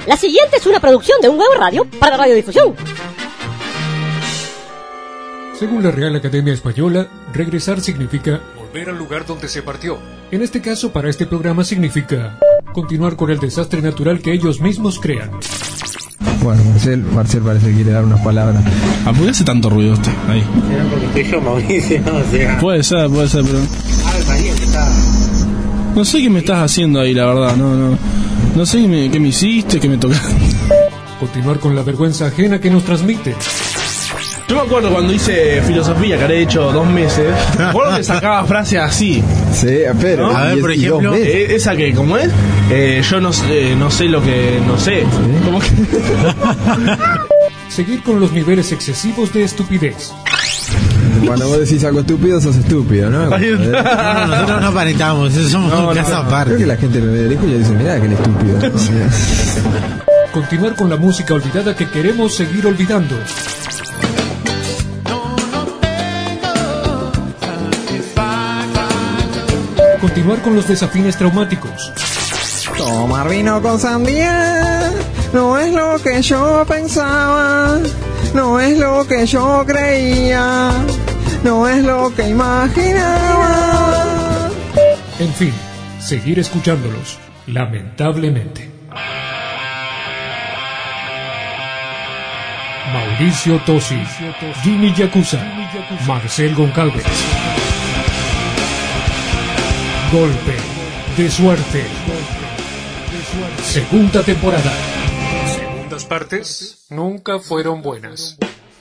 La siguiente es una producción de Un Huevo Radio para radiodifusión. Según la Real Academia Española, regresar significa volver al lugar donde se partió. En este caso, para este programa significa continuar con el desastre natural que ellos mismos crean. Bueno, Marcel parece que quiere dar unas palabras. ¿Por qué hace tanto ruido usted ahí? Era porque estoy yo, Mauricio, o sea... Puede ser, pero... María, que está... No sé qué me estás haciendo ahí, la verdad, no sé qué me hiciste, qué me tocaste. Continuar con la vergüenza ajena que nos transmite. Yo me acuerdo cuando hice filosofía, que había hecho 2 meses. Me acuerdo que sacaba frases así. Sí, pero... ¿No? A ver, por ejemplo... Esa que, ¿cómo es? Yo no sé lo que no sé. ¿Sí? ¿Cómo que? Seguir con los niveles excesivos de estupidez. Cuando vos decís algo estúpido, sos estúpido, ¿no? No, nosotros no aparentamos, somos un caso aparte. Creo que la gente lo ve de lejos y ya dice, mirá, que él estúpido. Continuar con la música olvidada que queremos seguir olvidando. Continuar con los desafines traumáticos. Tomar vino con sandía no es lo que yo pensaba, no es lo que yo creía, no es lo que imaginaba. En fin, seguir escuchándolos, lamentablemente. Mauricio Tosi, Jimmy Yakuza, Marcel Goncalves. Golpe de suerte. Segunda temporada. Segundas partes nunca fueron buenas.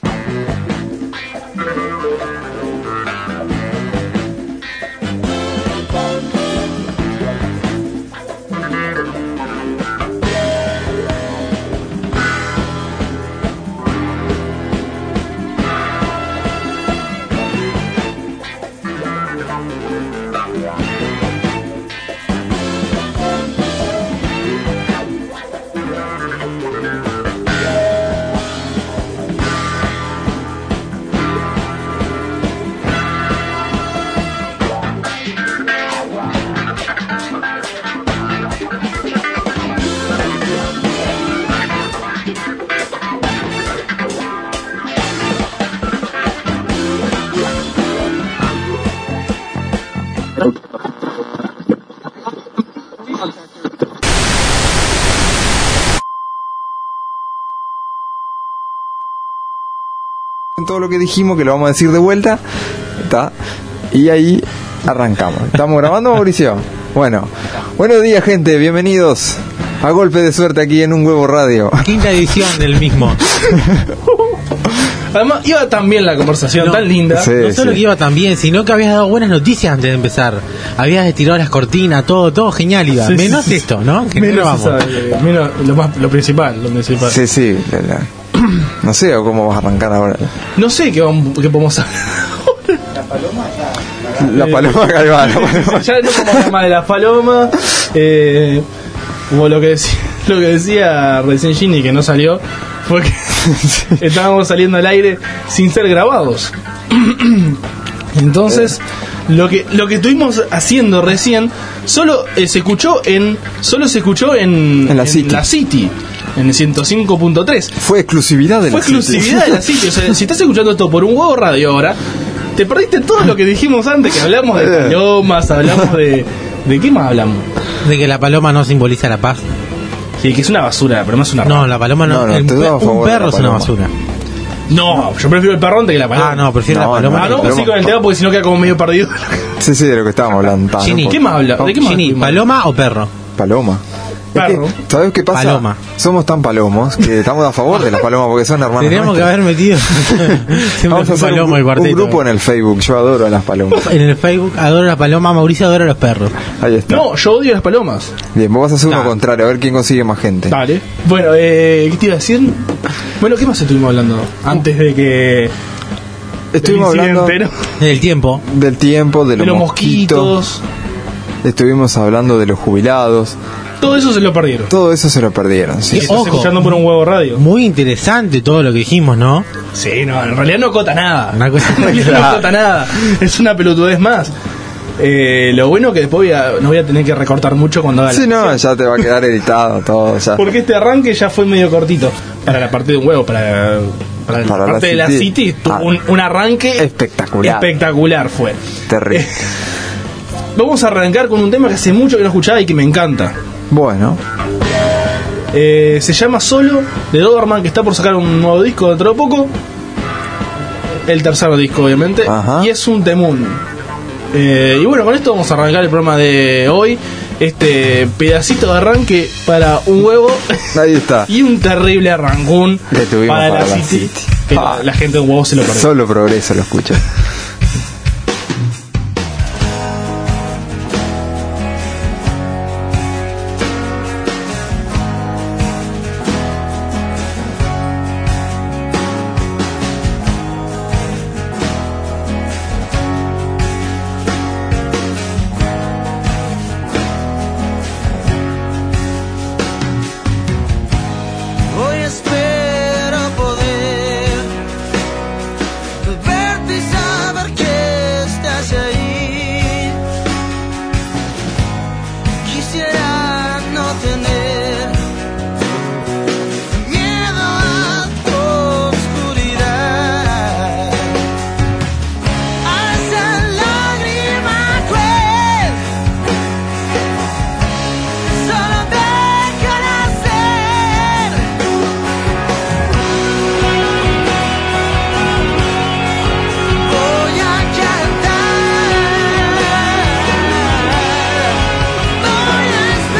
Todo lo que dijimos, que lo vamos a decir de vuelta, ¿está? Y ahí arrancamos. ¿Estamos grabando, Mauricio? Bueno, buenos días, gente, bienvenidos a Golpe de Suerte aquí en Un Huevo Radio. Quinta edición del mismo. Además, iba tan bien la conversación, tan linda. Sí, no solo que iba tan bien, sino que habías dado buenas noticias antes de empezar. Habías estirado las cortinas, todo genial iba. Sí, menos sí, esto, ¿no? Que menos lo principal. Sí. No sé cómo vas a arrancar ahora. No sé qué podemos hacer. La paloma calvada. Ya no como hablar más de la paloma. Como lo que decía recién Ginny, que no salió, fue que estábamos saliendo al aire sin ser grabados. Entonces, lo que estuvimos haciendo recién solo se escuchó en la City. En el 105.3. Fue exclusividad de la City. De la City. O sea, si estás escuchando esto por Un Huevo Radio ahora, te perdiste todo lo que dijimos antes, que hablamos de palomas, hablamos de ¿qué más hablamos? De que la paloma no simboliza la paz. Sí, que es una basura, la paloma es una rata. No, la paloma no. Un perro es una basura. No, yo prefiero el perro antes que la paloma. No, prefiero la paloma. No, sí con el tema porque si no queda como medio perdido. Sí, de lo que estábamos hablando. Ginny, ¿qué más habla? ¿De qué más? Ginny, ¿paloma o perro? Paloma. Perro. ¿Sabes qué pasa? Paloma. Somos tan palomos que estamos a favor de las palomas porque son hermanas. Teníamos que haber metido Vamos a hacer un grupo en el Facebook. Yo adoro a las palomas. En el Facebook adoro a las palomas, Mauricio adora a los perros. Ahí está. No, yo odio las palomas. Bien, vos vas a hacer uno contrario, a ver quién consigue más gente. Dale. Bueno, ¿qué te iba a decir? Bueno, ¿qué más estuvimos hablando? Antes de que... Estuvimos hablando del tiempo, de los mosquitos. Estuvimos hablando de los jubilados. Todo eso se lo perdieron. Sí. Estás escuchando por Un Huevo Radio. Muy interesante todo lo que dijimos, ¿no? Sí, no, en realidad no cota nada. Una cosa no cota nada. Es una pelotudez más. Lo bueno que después no voy a tener que recortar mucho cuando haga la Sí, no, sesión. ya te va a quedar editado todo. Ya. Porque este arranque ya fue medio cortito. Para la parte de un huevo, para la Para parte la de la City. City, tuvo un arranque Espectacular. espectacular fue. Terrible. Vamos a arrancar con un tema que hace mucho que no escuchaba y que me encanta. Bueno, Se llama Solo, de Doberman, que está por sacar un nuevo disco dentro de poco. El tercer disco, obviamente. Ajá. Y es un temún. Y bueno, con esto vamos a arrancar el programa de hoy. Este pedacito de arranque para un huevo ahí está. y un terrible arrancún Que tuvimos para para la la City. City. Que Ah. la gente de un huevo se lo perdió. Solo progreso lo escucha. Hoy espero poder verte y saber que estás ahí. Quisiera no tener miedo a tu oscuridad, a esa lágrima cruel. Solo déjala ser. Voy a cantar, voy a esperar.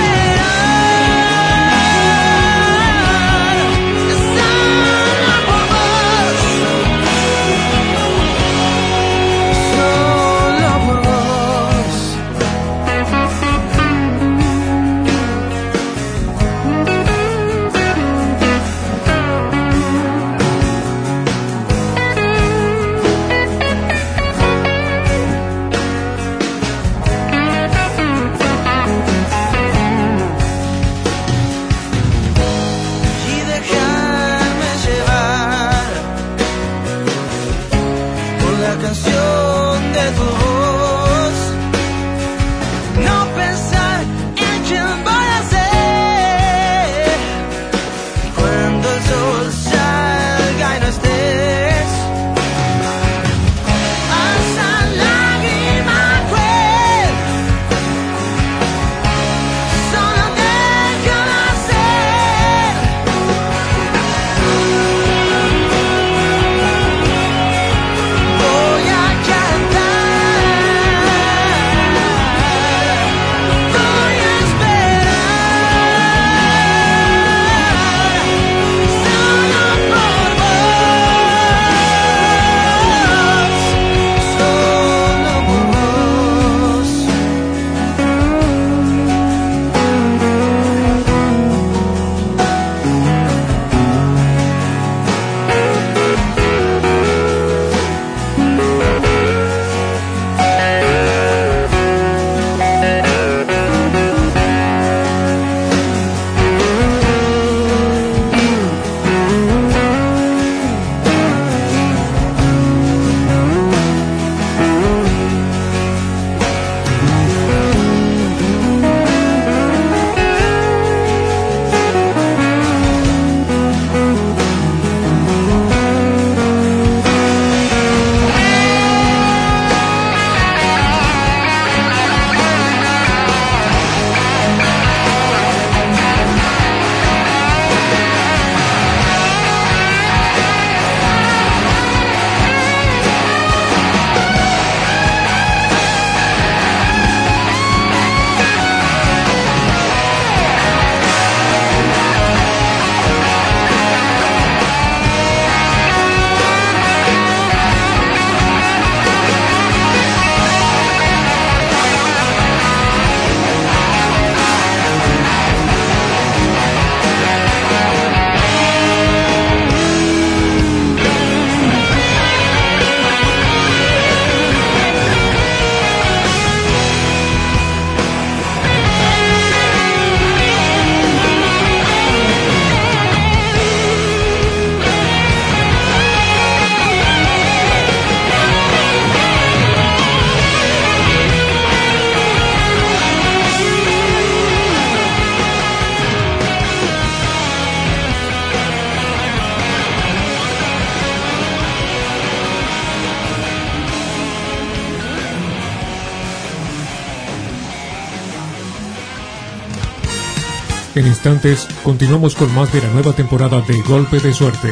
En instantes, continuamos con más de la nueva temporada de Golpe de Suerte.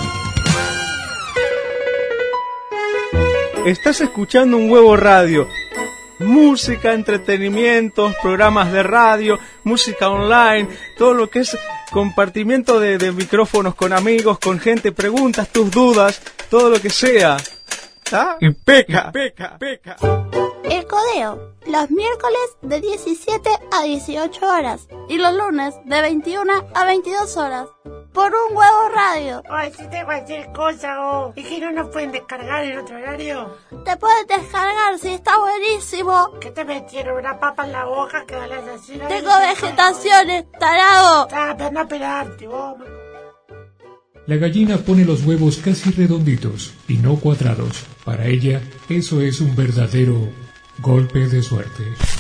Estás escuchando Un Huevo Radio. Música, entretenimientos, programas de radio, música online, todo lo que es compartimiento de micrófonos con amigos, con gente, preguntas, tus dudas, todo lo que sea. ¿Ah? Peca. El Codeo, los miércoles de 17 a 18 horas y los lunes de 21 a 22 horas. Por Un Huevo Radio. Ay, si te cualquier cosa, oh. ¿Y que no nos pueden descargar en otro horario? Te puedes descargar si está buenísimo. ¿Qué te metieron una papa en la boca que hablas así? Tengo vegetaciones, tarado. Pero no pelarte, vos. La gallina pone los huevos casi redonditos y no cuadrados. Para ella, eso es un verdadero golpe de suerte.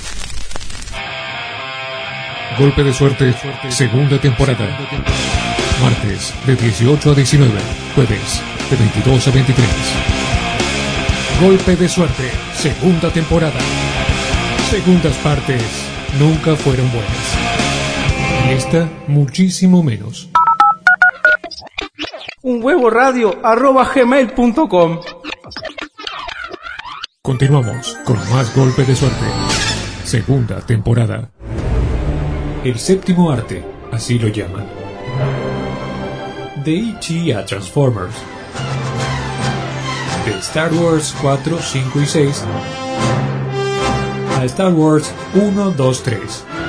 Golpe de Suerte, segunda temporada. Martes de 18 a 19, jueves de 22 a 23. Golpe de Suerte, segunda temporada. Segundas partes nunca fueron buenas. Y esta, muchísimo menos. unhuevoradio@gmail.com. Continuamos con más Golpe de Suerte, segunda temporada. El séptimo arte, así lo llaman. De E.T. a Transformers, de Star Wars 4, 5 y 6 a Star Wars 1, 2, 3,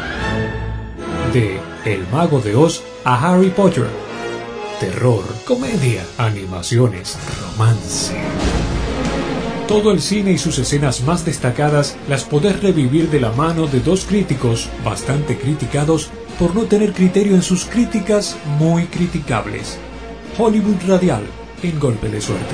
de El Mago de Oz a Harry Potter, terror, comedia, animaciones, romance. Todo el cine y sus escenas más destacadas las podés revivir de la mano de dos críticos bastante criticados por no tener criterio en sus críticas muy criticables. Hollywood Radial, en Golpe de Suerte.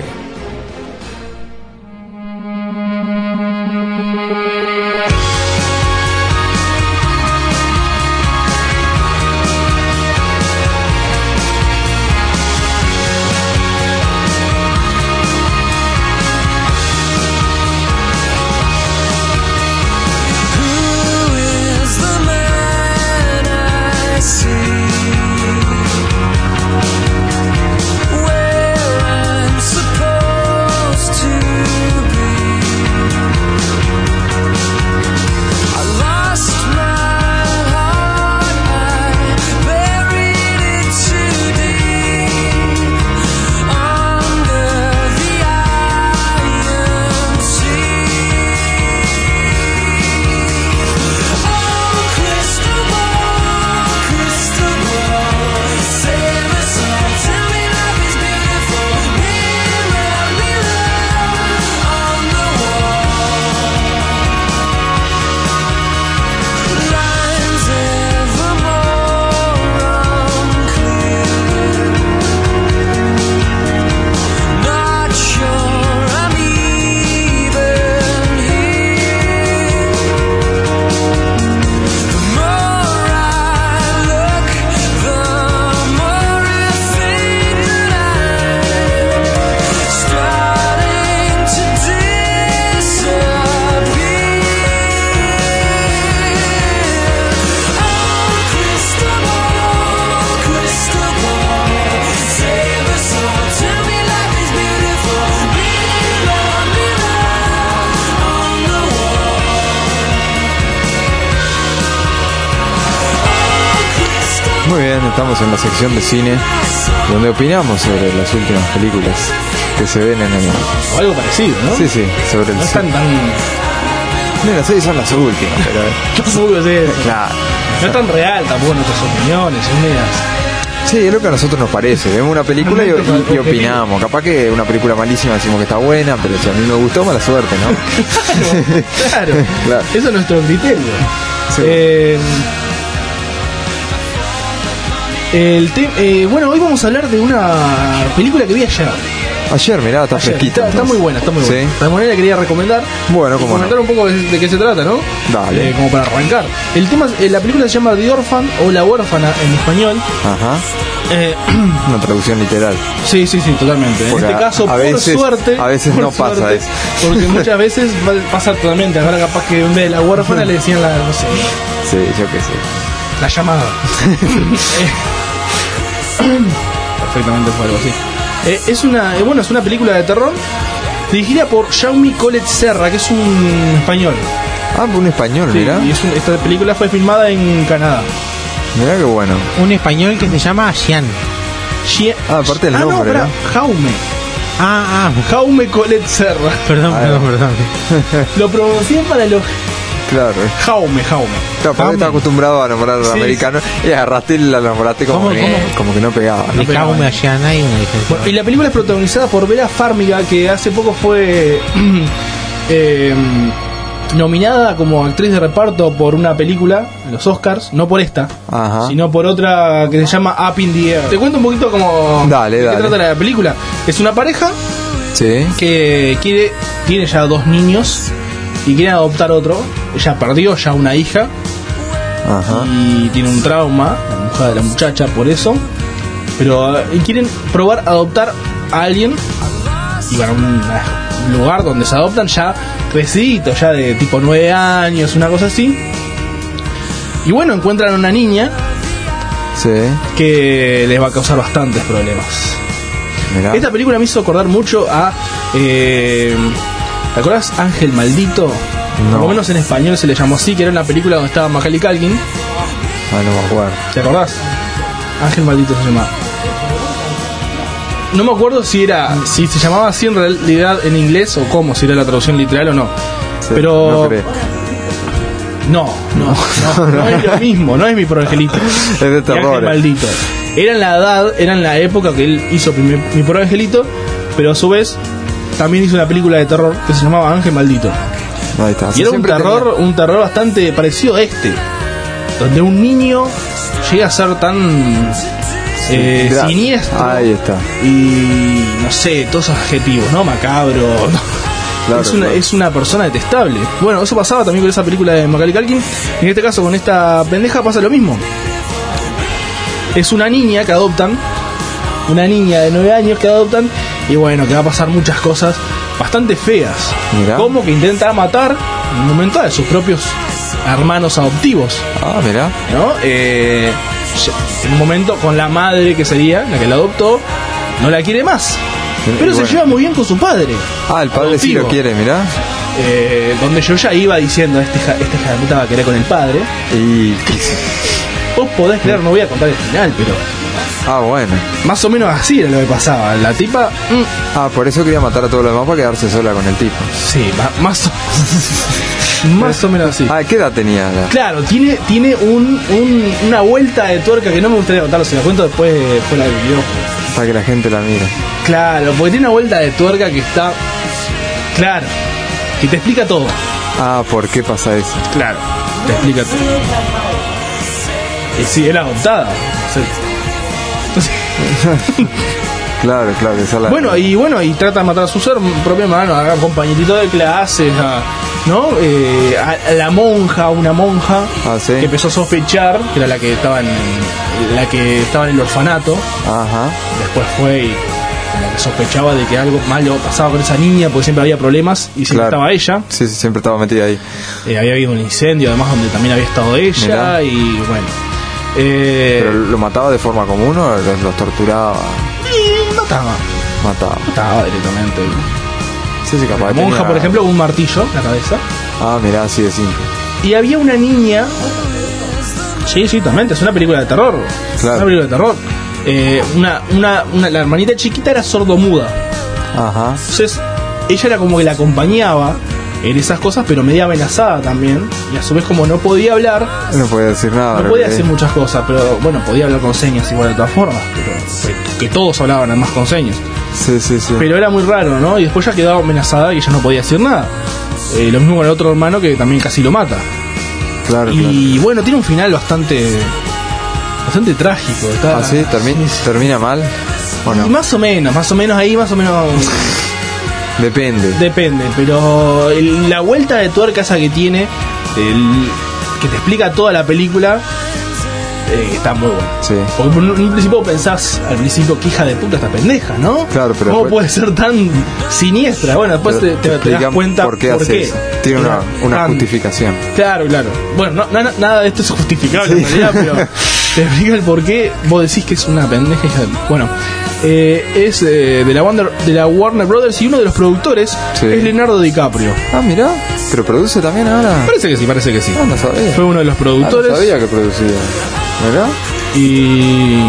Muy bien, estamos en la sección de cine, donde opinamos sobre las últimas películas que se ven en el... O algo parecido, ¿no? Sí, sí, sobre el no están tan... Mira, sí, son las últimas, pero... Tampoco es eso. Claro. No es tan real tampoco nuestras opiniones, son medias... Sí, es lo que a nosotros nos parece. Vemos una película y opinamos. Capaz que una película malísima decimos que está buena, pero si a mí me gustó, mala suerte, ¿no? Claro. Eso es nuestro criterio. Sí. Bueno, hoy vamos a hablar de una película que vi ayer. Ayer, mirá, está fresquita. Está muy buena, está muy buena. ¿Sí? De manera la quería recomendar. Bueno, como comentar un poco de qué se trata, ¿no? Dale. Como para arrancar. El tema, la película se llama The Orphan o La Huérfana en español. Ajá. Una traducción literal. Sí, totalmente. Porque en este caso, por suerte. A veces no pasa eso. Porque muchas veces pasa totalmente. Ahora capaz que en vez de la huérfana le decían la, no sé. Sí, yo qué sé. La llamada. Perfectamente fue algo así. Es una película de terror dirigida por Jaume Collet Serra, que es un español. Ah, un español, Sí, mirá. y esta película fue filmada en Canadá. Mirá qué bueno. Un español que se llama Xian. Ah, aparte del nombre, pará, ¿no? Jaume. Jaume Collet Serra. Perdón. Lo pronuncié para los... Claro. Jaume. Claro, porque estás acostumbrado a nombrar a los Sí, americanos y agarraste y la nombraste como que no pegaba. De Jaume a Xian hay una diferencia. Bueno, y la película es protagonizada por Vera Farmiga, que hace poco fue nominada como actriz de reparto por una película en los Oscars, no por esta, sino por otra que se llama Up in the Air. Te cuento un poquito como Dale. qué trata la película. Es una pareja que tiene ya 2 niños y quiere adoptar otro. Ella perdió ya una hija y tiene un trauma, la mujer de la muchacha, por eso. Pero quieren probar adoptar a alguien y van a un lugar donde se adoptan ya creciditos, ya de tipo 9 años, una cosa así. Y bueno, encuentran una niña que les va a causar bastantes problemas. Mirá. Esta película me hizo acordar mucho a ¿te acordás Ángel Maldito? No. Por lo menos en español se le llamó así, que era una película donde estaba Macaulay Culkin. No me acuerdo. ¿Te acordás? Ángel Maldito se llamaba. No me acuerdo si se llamaba así en realidad en inglés o cómo, si era la traducción literal o no. Pero no es lo mismo, no es Mi Pobre Angelito. Es de terror. Ángel Maldito. Era en la época que él hizo Mi Pobre Angelito, pero a su vez también hizo una película de terror que se llamaba Ángel Maldito. Ahí está. Y era un terror bastante parecido a este, donde un niño llega a ser tan siniestro. Ahí está. Y no sé, todos esos adjetivos, ¿no? Macabro. Claro, es una persona detestable. Bueno, eso pasaba también con esa película de Macaulay Culkin. En este caso, con esta pendeja pasa lo mismo. Es una niña que adoptan, una niña de 9 años que adoptan, y bueno, que va a pasar muchas cosas bastante feas. Mirá. Como que intenta matar en un momento a sus propios hermanos adoptivos. Ah, mirá. ¿No? En un momento con la madre, que sería la que la adoptó, no la quiere más. Pero se lleva muy bien con su padre. Ah, el padre sí lo quiere, mirá. Donde yo ya iba diciendo, esta hija de puta va a querer con el padre. Y vos podés creer, no voy a contar el final, pero bueno. más o menos así era lo que pasaba. La tipa por eso quería matar a todos los demás para quedarse sola con el tipo. Sí, más o menos así. ¿Qué edad tenía? Claro, tiene una vuelta de tuerca que no me gustaría contarlo, se la cuento después fuera del video. Para que la gente la mire. Claro, porque tiene una vuelta de tuerca que está... Claro, que te explica todo. ¿Por qué pasa eso? Claro, te explica todo. Y sí, era adoptada. Claro, esa la... Bueno, y trata de matar a su propio hermano, a compañerito de clase, ¿no? A la monja, una monja que empezó a sospechar, que era la que estaba en el orfanato. Después fue y como que sospechaba de que algo malo pasaba con esa niña, porque siempre había problemas y siempre estaba ella. Sí, siempre estaba metida ahí. Había habido un incendio, además, donde también había estado ella. Mirá. Y bueno. ¿Pero lo mataba de forma común o los torturaba? Mataba directamente. Sí, capaz. La monja, por ejemplo, un martillo en la cabeza. Mirá, así de simple. Y había una niña. Sí, totalmente, es una película de terror. Claro. Una película de terror. La hermanita chiquita era sordomuda. Entonces, ella era como que la acompañaba en esas cosas, pero media amenazada también. Y a su vez, como no podía hablar, no podía decir nada. No podía hacer muchas cosas, pero bueno, podía hablar con señas igual de todas formas. Pero que todos hablaban además con señas. Sí. Pero era muy raro, ¿no? Y después ya quedaba amenazada y ella no podía decir nada. Lo mismo con el otro hermano, que también casi lo mata. Claro. Bueno, tiene un final bastante trágico. ¿Termina mal? ¿O no? Y más o menos ahí, Depende, pero la vuelta de tuerca esa que tiene, que te explica toda la película, está muy bueno. Sí. Porque en un principio pensás, al principio, que hija de puta esta pendeja, ¿no? Claro, pero ¿cómo después- puede ser tan siniestra? Bueno, después te das explican cuenta por qué hace eso. Tiene una Tan- justificación. Claro. Bueno, nada de esto es justificable en realidad, pero te explica el por qué vos decís que es una pendeja hija de... Bueno, es de la Warner Brothers y uno de los productores Sí. es Leonardo DiCaprio. Ah, mirá, pero produce también ahora. Parece que sí. Ah, no sabía. Fue uno de los productores. No sabía que producía. ¿Mirá? Y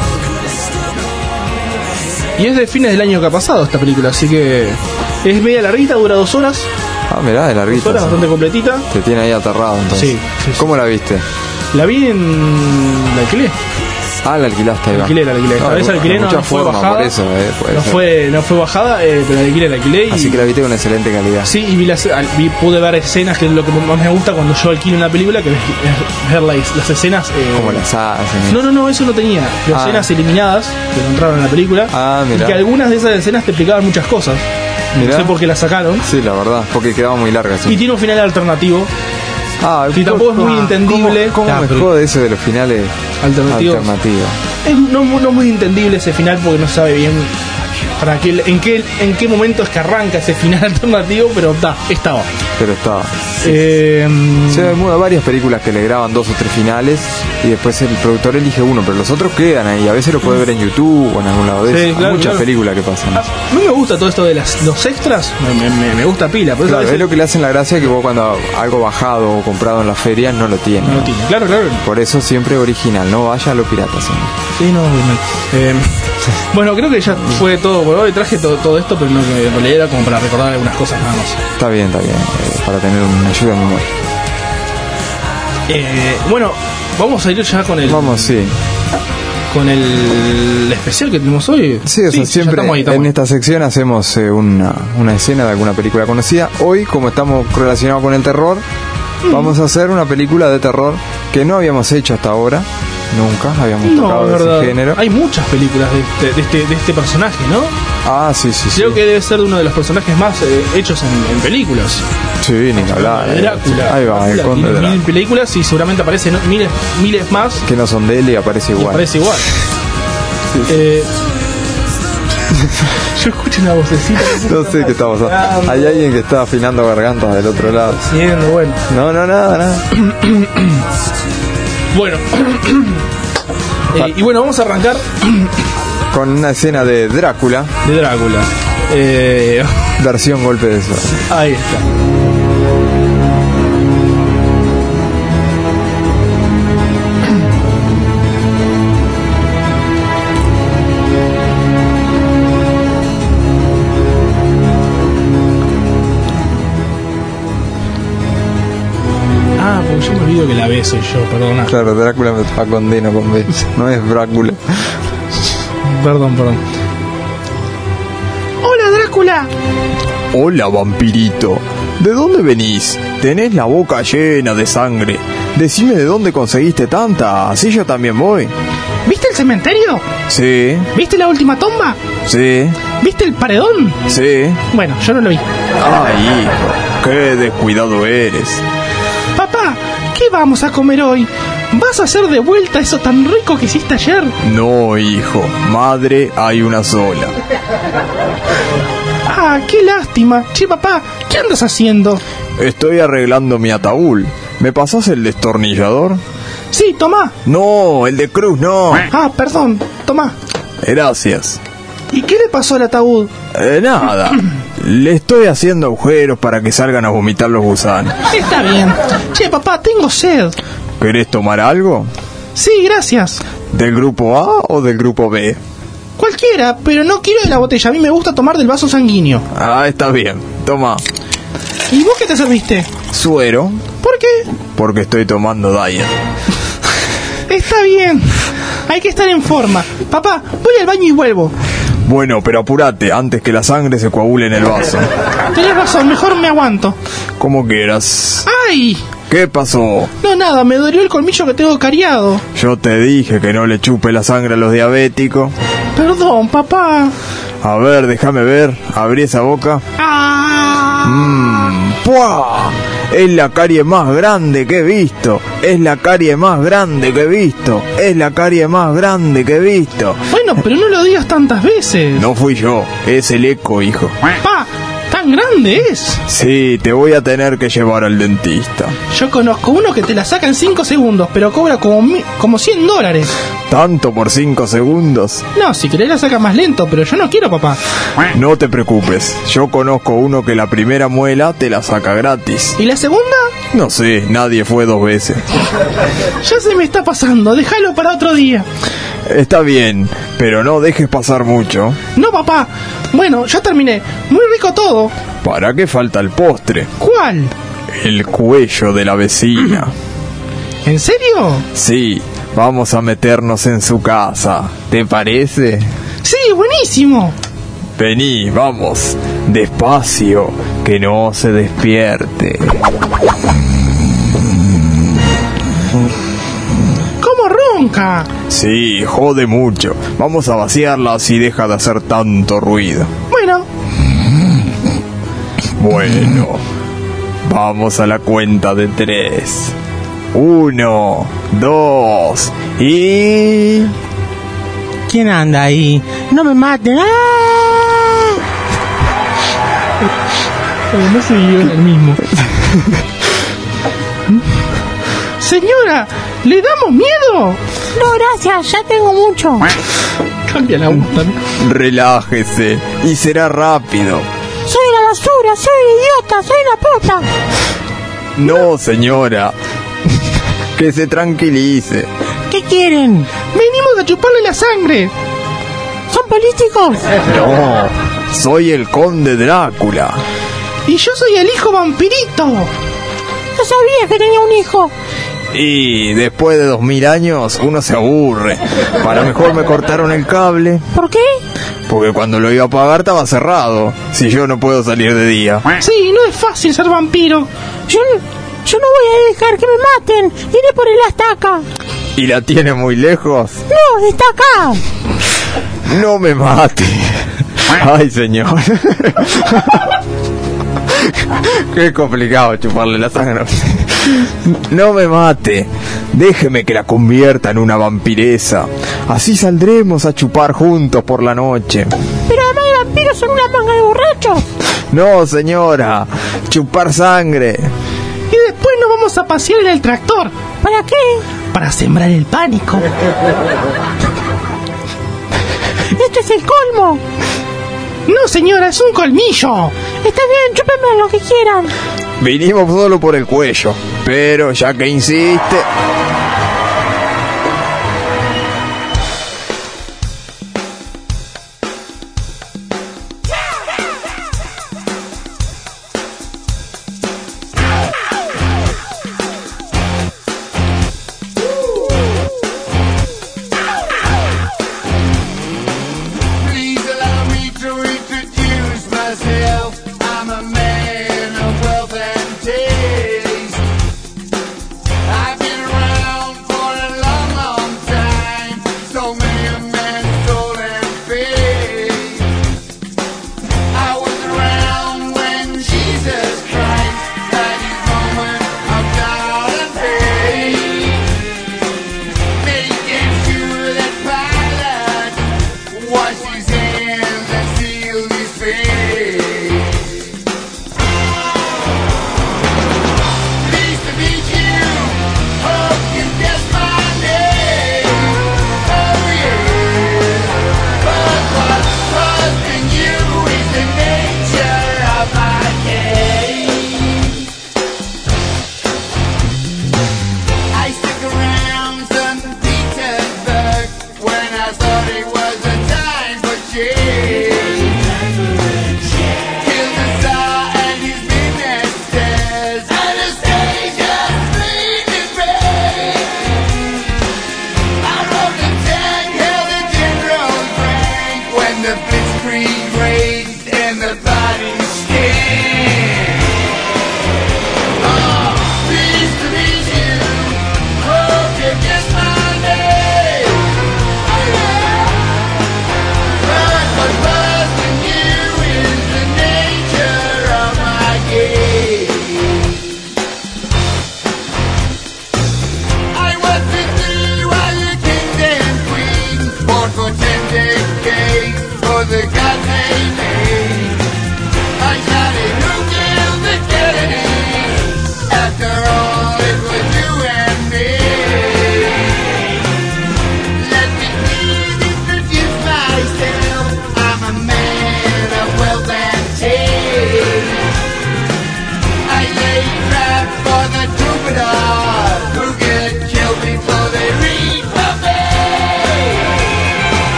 es de fines del año que ha pasado esta película, así que es media larguita, dura 2 horas. Ah, mirá, de 2 larguita. horas, Sí. bastante completita. Te tiene ahí aterrado entonces. Sí. ¿Cómo la viste? La vi en... ¿La alquilé? Ah, la alquilaste, ahí va. La alquilé. Esta vez alquilé, no fue bajada. Por eso, puede No ser. fue bajada, pero la alquilé. Así Y, que la viste con excelente calidad. sí, y pude ver escenas, que es lo que más me gusta cuando yo alquilo una película, que es ver las escenas... Como las hacen. No, eso no tenía. Pero escenas eliminadas que no entraron en la película. Ah, y mirá. que algunas de esas escenas te explicaban muchas cosas. Mirá. No sé por qué las sacaron. Sí, la verdad, porque quedaba muy larga. Y Sí. tiene un final alternativo. Ah, Y tampoco es muy entendible. ¿Cómo me jode eso de los finales Alternativos. alternativos? Es no muy entendible ese final porque no sabe bien para qué, en qué momento es que arranca ese final alternativo, pero estaba. Pero estaba. Eh, Sí, hay varias películas que le graban 2 o 3 finales y después el productor elige uno, pero los otros quedan ahí. A veces lo puede ver en YouTube o en algún lado de Sí, eso. Hay claro, muchas claro. películas que pasan. a mí me gusta todo esto de los extras, me gusta pila. Por eso a Claro, veces es lo que le hacen la gracia que vos cuando algo bajado o comprado en la feria no lo tienes. no lo tiene. Claro. Por eso siempre original, no vaya a los piratas. Sí, no, bueno, creo que ya fue todo por hoy. Traje todo esto, pero no, que en realidad era como para recordar algunas cosas nada más. Está bien, para tener una ayuda de memoria. Bueno, vamos a ir ya con el especial que tenemos hoy. Sí, o sea, ya siempre estamos ahí. en esta sección hacemos una escena de alguna película conocida. Hoy, como estamos relacionados con el terror, vamos a hacer una película de terror que no habíamos hecho hasta ahora. Nunca habíamos tocado es verdad. ese género. Hay muchas películas de este personaje, ¿no? Ah, sí. Creo que debe ser uno de los personajes más hechos en películas. Sí, ni que hablar. Drácula. Ahí va, el conde Tiene Drácula. 1000 películas y seguramente aparecen miles más. Que no son de él y aparece igual. Aparece igual. Yo escucho una vocecita. No sé qué está pasando. Hay alguien que está afinando gargantas del otro lado. Haciendo, bueno. No, nada. Bueno. Y bueno, vamos a arrancar Con una escena de Drácula, de Drácula. versión golpe de suerte. Ahí está. Porque yo me olvido que la B soy yo, perdona. Claro, Drácula me está condeno con B. No es Drácula. Perdón. ¡Hola, Drácula! Hola, vampirito. ¿De dónde venís? Tenés la boca llena de sangre. Decime de dónde conseguiste tanta, así yo también voy. ¿Viste el cementerio? Sí, ¿Viste la última tumba? sí, ¿Viste el paredón? sí. Bueno, yo no lo vi. Ay, hijo, qué descuidado eres. Papá, ¿qué vamos a comer hoy? ¿Vas a hacer de vuelta eso tan rico que hiciste ayer? No, hijo, madre hay una sola. Ah, qué lástima. Che, papá, ¿qué andas haciendo? Estoy arreglando mi ataúd. ¿Me pasás el destornillador? Sí, tomá. No, el de Cruz no. Ah, perdón, tomá. Gracias. ¿Y qué le pasó al ataúd? Nada. Le estoy haciendo agujeros para que salgan a vomitar los gusanos. Está bien. Che, papá, tengo sed. ¿Querés tomar algo? Sí, gracias. ¿Del grupo A o del grupo B? Cualquiera, pero no quiero de la botella. A mí me gusta tomar del vaso sanguíneo. Ah, está bien. Toma. ¿Y vos qué te serviste? Suero, ¿Por qué? porque estoy tomando diet. Está bien. Hay que estar en forma. Papá, voy al baño y vuelvo. Bueno, pero apúrate, antes que la sangre se coagule en el vaso. Tenés razón, mejor me aguanto. Como quieras. ¡Ay! ¿Qué pasó? No, nada, me dolió el colmillo que tengo cariado. Yo te dije que no le chupe la sangre a los diabéticos. Perdón, papá. A ver, déjame ver. Abrí esa boca. ¡Ah! ¡Puah! Es la carie más grande que he visto. Es la carie más grande que he visto. Es la carie más grande que he visto. Bueno, pero no lo digas tantas veces. No fui yo, es el eco, hijo. Pa, ¿tan grande es? Sí, te voy a tener que llevar al dentista. Yo conozco uno que te la saca en 5 segundos, pero cobra como $100. ¿Tanto por 5 segundos? No, si querés la saca más lento, pero yo no quiero, papá. No te preocupes, yo conozco uno que la primera muela te la saca gratis. ¿Y la segunda? No sé, nadie fue 2 veces. Ya se me está pasando, déjalo para otro día. Está bien, pero no dejes pasar mucho. No, papá. Bueno, ya terminé. Muy rico todo. ¿Para qué falta el postre? ¿Cuál? El cuello de la vecina. ¿En serio? Sí, vamos a meternos en su casa. ¿Te parece? Sí, buenísimo. Vení, vamos. Despacio, que no se despierte. ¿Cómo ronca? Sí, jode mucho. Vamos a vaciarla así deja de hacer tanto ruido. Bueno. Bueno, vamos a la cuenta de 3. 1, 2 y... ¿Quién anda ahí? ¡No me maten! ¡Ah! No se guió en el mismo. Señora, ¿le damos miedo? No, gracias, ya tengo mucho. Cambia la voz también. Relájese y será rápido. Soy la basura, soy idiota, soy la puta. No, señora. Que se tranquilice. ¿Qué quieren? Venimos a chuparle la sangre. ¿Son políticos? No, soy el conde Drácula. Y yo soy el hijo vampirito. No sabía que tenía un hijo. Y después de 2000 años uno se aburre. Para mejor me cortaron el cable. ¿Por qué? Porque cuando lo iba a pagar estaba cerrado. Si yo no puedo salir de día. Sí, no es fácil ser vampiro. Yo no voy a dejar que me maten. Iré por el hasta acá. ¿Y la tiene muy lejos? No, está acá. No me mate. Ay, señor. Qué complicado chuparle la sangre. No me mate. Déjeme que la convierta en una vampiresa. Así saldremos a chupar juntos por la noche. Pero además de vampiros son una manga de borrachos. No, señora. Chupar sangre. Y después nos vamos a pasear en el tractor. ¿Para qué? Para sembrar el pánico. Esto es el colmo. No, señora, es un colmillo. Está bien, chúpenme lo que quieran. Vinimos solo por el cuello, pero ya que insiste... I've been around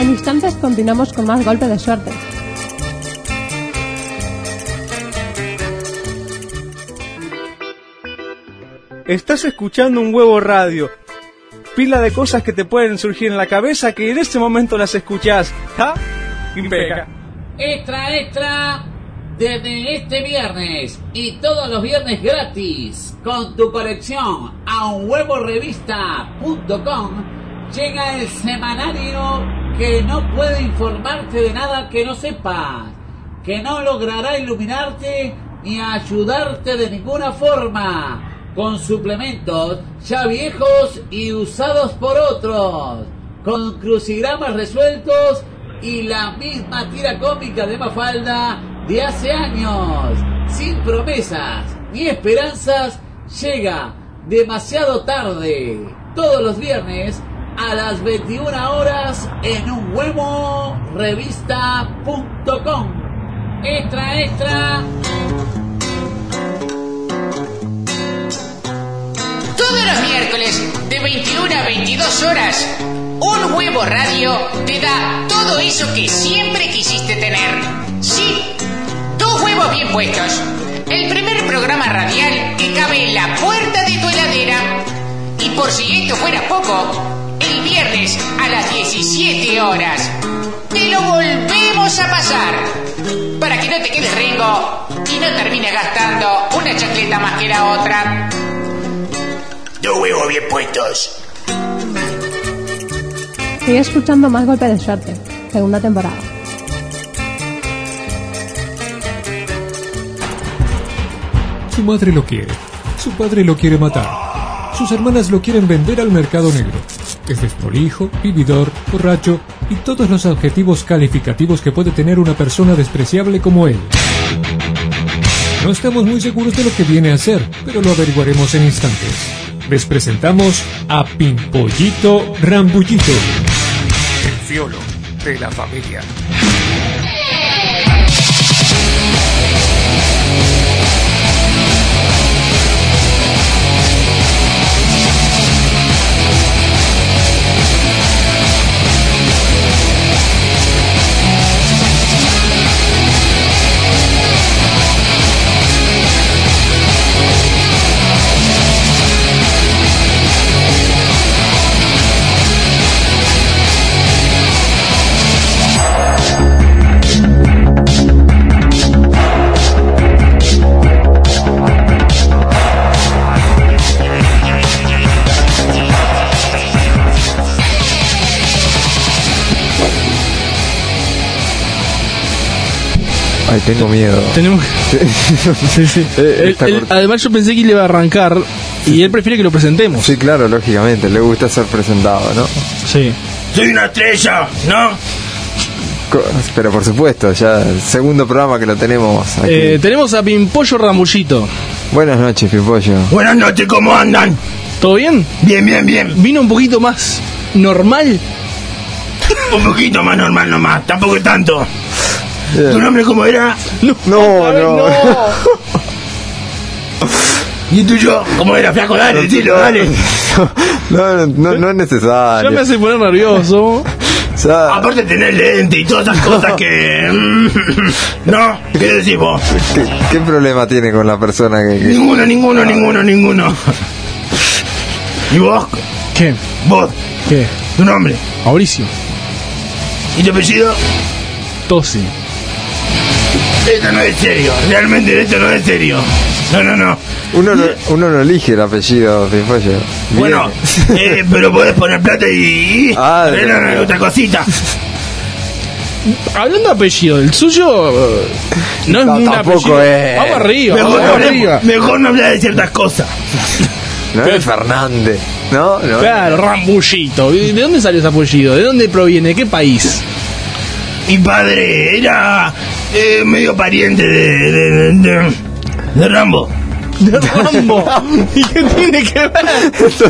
En instantes continuamos con más golpe de suerte. Estás escuchando Un Huevo Radio. Pila de cosas que te pueden surgir en la cabeza que en este momento las escuchás. ¿Ah? Impega. Extra, extra. Desde este viernes y todos los viernes gratis, con tu colección a unhuevorevista.com, llega el semanario que no puede informarte de nada que no sepas, que no logrará iluminarte ni ayudarte de ninguna forma, con suplementos ya viejos y usados por otros, con crucigramas resueltos y la misma tira cómica de Mafalda de hace años, sin promesas ni esperanzas, llega demasiado tarde, todos los viernes a las 21 horas en unhuevorevista.com. Extra, extra. Todos los miércoles de 21 a 22 horas, Un Huevo Radio te da todo eso que siempre quisiste tener. Sí, 2 huevos bien puestos. El primer programa radial que cabe en la puerta de tu heladera. Y por si esto fuera poco, el viernes a las 17 horas te lo volvemos a pasar, para que no te quedes rengo y no termines gastando una chacleta más que la otra. 2 huevos bien puestos. Sigue escuchando más golpe de suerte, segunda temporada. Su madre lo quiere, su padre lo quiere matar, sus hermanas lo quieren vender al mercado negro. Es desprolijo, vividor, borracho y todos los adjetivos calificativos que puede tener una persona despreciable como él. No estamos muy seguros de lo que viene a hacer, pero lo averiguaremos en instantes. Les presentamos a Pimpollito Rambullito, el fiolo de la familia. Ay, tengo miedo. Tenemos sí. Además yo pensé que le iba a arrancar y él prefiere que lo presentemos. Sí, claro, lógicamente, le gusta ser presentado, ¿no? Sí. Soy una estrella, ¿no? Pero por supuesto, ya el segundo programa que lo tenemos aquí. Tenemos a Pimpollo Rambullito. Buenas noches, Pimpollo. Buenas noches, ¿cómo andan? ¿Todo bien? Bien. ¿Vino un poquito más normal? Un poquito más normal nomás, tampoco tanto. Bien. ¿Tu nombre cómo era? No. ¿Y el tuyo? ¿Cómo era, flaco? Dale, decilo, dale. No es necesario. Ya me hace poner nervioso. Aparte de tener lente y todas esas cosas que... ¿No? ¿Qué decís vos? ¿Qué problema tiene con la persona que... Ninguno. ¿Y vos? ¿Qué? ¿Vos? ¿Qué? ¿Tu nombre? Mauricio. ¿Y tu apellido? Tosi. Esto no es serio, realmente esto no es serio. No. Uno no elige el apellido, Pimpollo. Bueno, pero podés poner plata y... otra cosita. Hablando de apellido, el suyo no es un apellido. Vamos arriba. Mejor no hablar de ciertas cosas. No es Fernández, ¿no? Claro, Rambullito. ¿De dónde salió ese apellido? ¿De dónde proviene? ¿De qué país? Mi padre era medio pariente de Rambo. ¿De Rambo? ¿Y qué tiene que ver?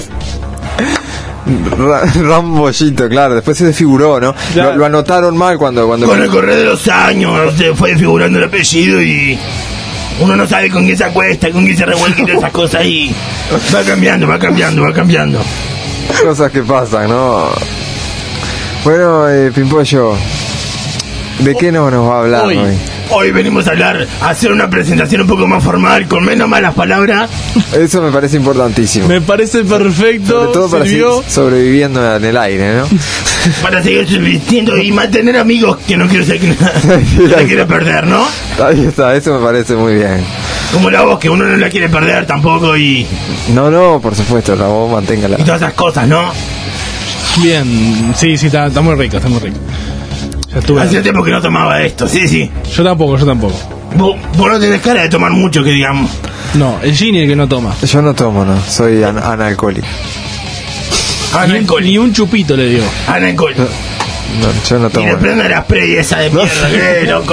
Rambollito, claro, después se desfiguró, ¿no? Claro. Lo anotaron mal cuando... Con el correr de los años se fue desfigurando el apellido y uno no sabe con quién se acuesta, con quién se revuelca y todas esas cosas y va cambiando. Cosas que pasan, ¿no? Bueno, Pimpollo, ¿de qué nos va a hablar hoy? Hoy venimos a hacer una presentación un poco más formal, con menos malas palabras. Eso me parece importantísimo. Me parece perfecto. Sobre todo para seguir sobreviviendo en el aire, ¿no? Para seguir subsistiendo y mantener amigos que no quiero ser que la quiere perder, ¿no? Ahí está, eso me parece muy bien. Como la voz, que uno no la quiere perder tampoco y... No, por supuesto, la voz manténgala. Y todas esas cosas, ¿no? Bien, sí, está muy rico, está muy rico. Hacía tiempo que no tomaba esto, sí. Yo tampoco. Vos no tenés cara de tomar mucho, que digamos. No, el Ginny el que no toma. Yo no tomo, no, soy analcohólico. Ni un chupito le digo. Analcohólico. No, yo no tomo. Y le prende la spray esa de mierda, loco.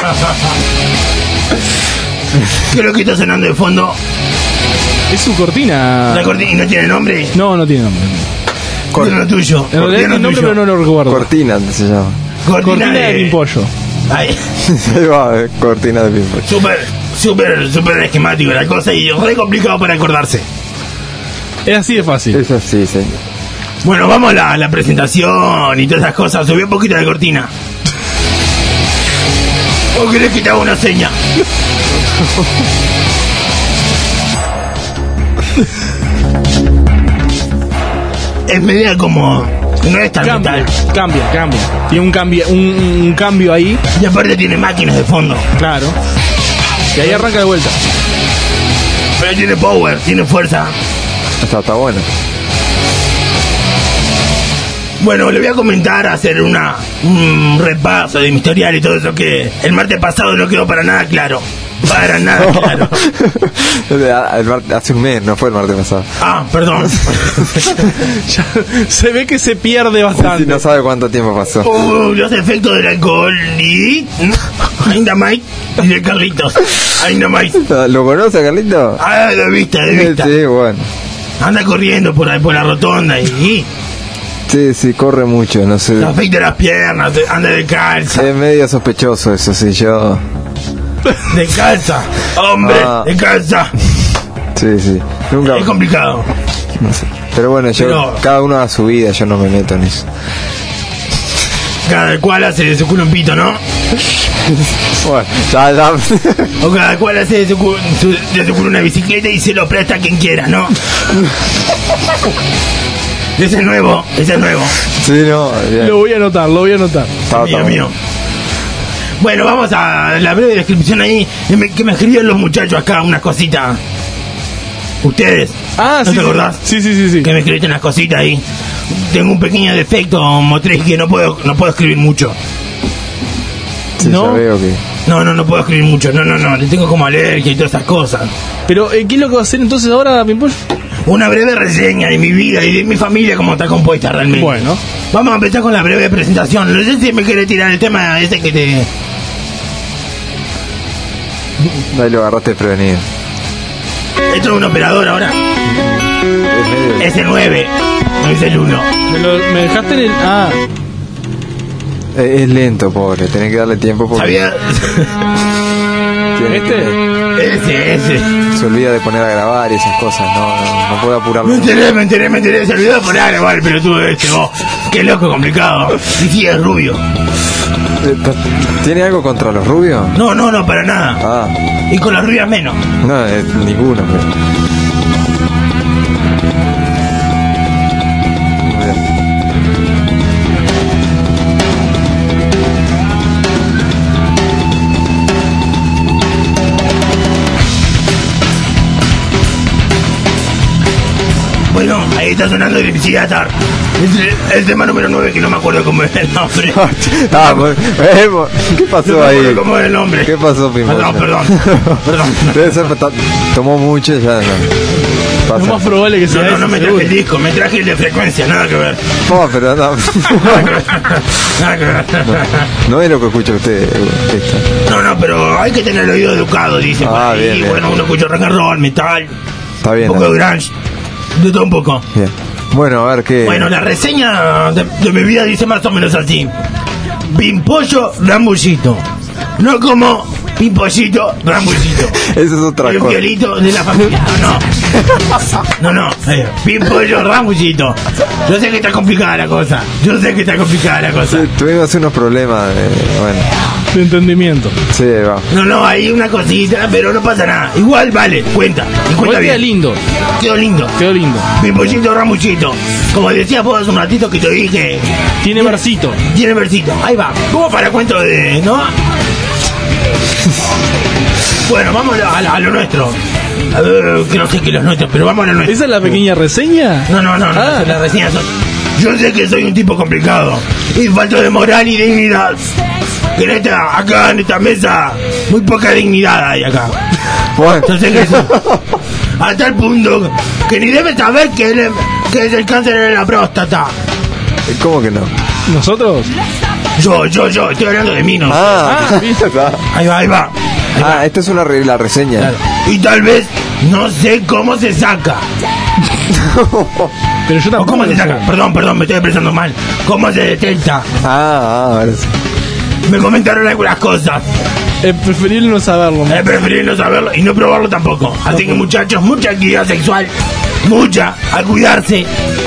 ¿Qué es lo que está sonando de fondo? Es su cortina. ¿La cortina y no tiene nombre? No tiene nombre. ¿Cuál es lo tuyo? En realidad tiene nombre, pero no lo recuerdo. Cortina se llama. Cortina de Pimpollo. Ahí va, cortina de Pimpollo. Súper esquemático la cosa y re complicado para acordarse. Es así de fácil. Es así, señor. Bueno, vamos a la presentación y todas esas cosas. Subí un poquito de cortina. ¿O querés que te haga una seña? Es media como... No es tan metal. Cambia. Tiene un cambio ahí. Y aparte tiene máquinas de fondo. Claro. Y ahí arranca de vuelta. Pero tiene power, tiene fuerza. Está bueno. Bueno, le voy a comentar, hacer un repaso de mi historial y todo eso, que el martes pasado no quedó para nada claro. Hace un mes, no fue el martes pasado. Ah, perdón. Ya, se ve que se pierde bastante. No sabe cuánto tiempo pasó. Los efectos del alcohol y... Ainda más. Y de Carlitos. Ainda más. ¿Lo conoce, Carlitos? Ah, de vista. Sí, bueno. Anda corriendo por ahí, por la rotonda y... Sí, corre mucho, no sé. Se afecta las piernas, anda descalza. Es medio sospechoso eso, sí, yo... Descalza, hombre, descalza. Sí. Nunca... Es complicado. No sé. Pero bueno, cada uno a su vida, yo no me meto en eso. Cada cual hace de su culo un pito, ¿no? Bueno, ya. O cada cual hace de su culo una bicicleta y se lo presta a quien quiera, ¿no? Ese es nuevo. Sí, no, bien. Lo voy a anotar. Mío. Bueno, vamos a la breve descripción ahí. Que me escribieron los muchachos acá unas cositas. ¿Ustedes? Ah, ¿No sí. te acordás? Sí. Que me escribiste unas cositas ahí. Tengo un pequeño defecto motriz que no puedo escribir mucho. Sí, ¿No? Ya veo que... No puedo escribir mucho. No. Le tengo como alergia y todas esas cosas. Pero, ¿qué es lo que va a hacer entonces ahora, Pimpollo? Una breve reseña de mi vida y de mi familia, cómo está compuesta realmente. Bueno. Vamos a empezar con la breve presentación. No sé si me quiere tirar el tema ese que te... Ahí lo agarraste prevenido. Esto es un operador ahora. Es el 9, no es el 1. Me dejaste en el... Es lento, pobre, tenés que darle tiempo porque... ¿Sabía? Ese. Se olvida de poner a grabar y esas cosas, no puedo apurarlo. Me enteré, se olvidó de poner a grabar el pelotudo vos. Qué loco, complicado. Y sí, es rubio. ¿Tiene algo contra los rubios? No, para nada. Y con las rubias menos. No, ninguno. Bueno, ahí está sonando Electricidad Star. Es el tema número 9, que no me acuerdo cómo es el nombre. ¿Qué pasó ahí? ¿Cómo es el nombre? ¿Qué pasó, Pimpollo? Perdón. Debe ser, tomó mucho y ya no. Lo más probable que sea. No me traje el disco, me traje el de frecuencia, nada que ver. No, pero no. Nada que ver. No es lo que escucha usted. No, pero hay que tener el oído educado, dice. Bien. Bueno, uno escucha rock and roll, metal. Está bien. Un poco de grunge. De todo un poco. Bien. Bueno, a ver qué. Bueno, la reseña de mi vida dice más o menos así: Pimpollo Rambullito. No como Pimpollito Rambullito. Eso es otra cosa. El violito de la familia. No. No, pimpollo ramullito. Yo sé que está complicada la cosa. Sí, tuvimos unos problemas de entendimiento. Sí, va. No, hay una cosita, pero no pasa nada. Igual vale, cuenta. Y cuenta bien. Quedó lindo. Pimpollito ramullito. Como decías vos hace un ratito que te dije. Tiene versito. Ahí va. Como para cuento de, ¿no? Bueno, vamos a lo nuestro. Que no sé qué es lo nuestro, pero vamos a lo nuestro. ¿Esa es la pequeña reseña? No, la reseña yo sé que soy un tipo complicado y falto de moral y dignidad. Que acá en esta mesa muy poca dignidad hay acá. Bueno. Yo sé que sí. A tal punto que ni debe saber que es el cáncer en la próstata. ¿Cómo que no? ¿Nosotros? Yo, estoy hablando de mí, ¿no? Ahí va. Esta es la reseña. Claro. Y tal vez no sé cómo se saca. Pero yo tampoco. ¿Cómo se saca? Perdón, me estoy expresando mal. ¿Cómo se detecta? Ahora sí. Me comentaron algunas cosas. Es preferible no saberlo. Es preferible no saberlo y no probarlo tampoco. Así que muchachos, mucha actividad sexual. Mucha, a cuidarse.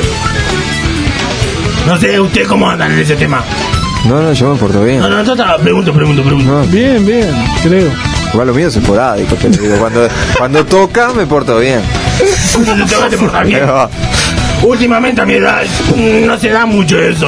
No sé, ¿ustedes cómo andan en ese tema? No, yo me porto bien. No, pregunto. No. Bien, creo. Igual lo mío es esporádico, te digo. Cuando toca, me porto bien. Cuando te toca, te portas bien. Últimamente a mi edad no se da mucho eso.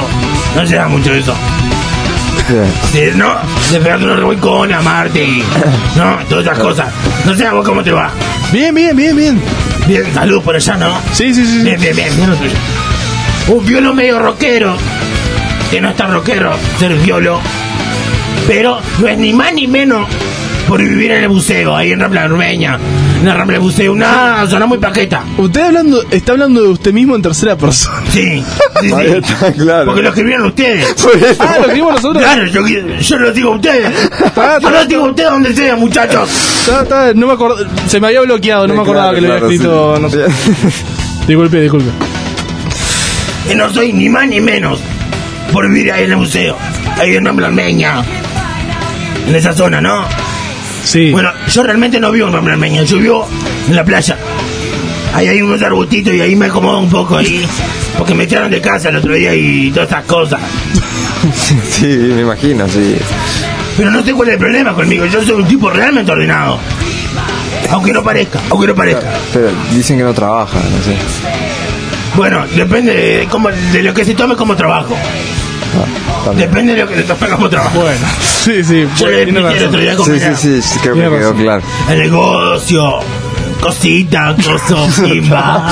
Sí, ¿no? De pegarte unos revolcones, amarte y... No, todas esas cosas. No sé a vos cómo te va. Bien. Bien, salud por allá, ¿no? Sí. Bien lo tuyo. Un violo medio rockero. Que no está rockero ser violo. Pero no es ni más ni menos por vivir en el buceo, ahí en Rambla Urbeña. En la Rambla Buceo, una zona muy paqueta. Usted está hablando de usted mismo en tercera persona. Sí. Ahí está, claro. Porque lo escribieron ustedes. ¿Lo escribimos nosotros? Claro, yo lo digo a ustedes. Yo lo digo a ustedes donde sea, muchachos. No me acuerdo, se me había bloqueado, no me acordaba que lo había escrito. Sí. No sé. Disculpe. Y no soy ni más ni menos por vivir ahí en el museo, ahí en Rambla Urbeña, en esa zona, ¿no? Sí. Bueno, yo realmente no vivo en Rambla Urbeña, yo vivo en la playa. Ahí hay unos arbustitos y ahí me acomodo un poco ahí, porque me echaron de casa el otro día y todas esas cosas. Sí, me imagino, sí. Pero no sé cuál es el problema conmigo, yo soy un tipo realmente ordenado. Aunque no parezca. Pero dicen que no trabaja, no sé. Bueno, depende de lo que se tome como trabajo. Depende de lo que se tome como trabajo. Bueno, sí. Yo le expliqué el otro día Sí, creo que quedó claro. El negocio, cosita, pimba.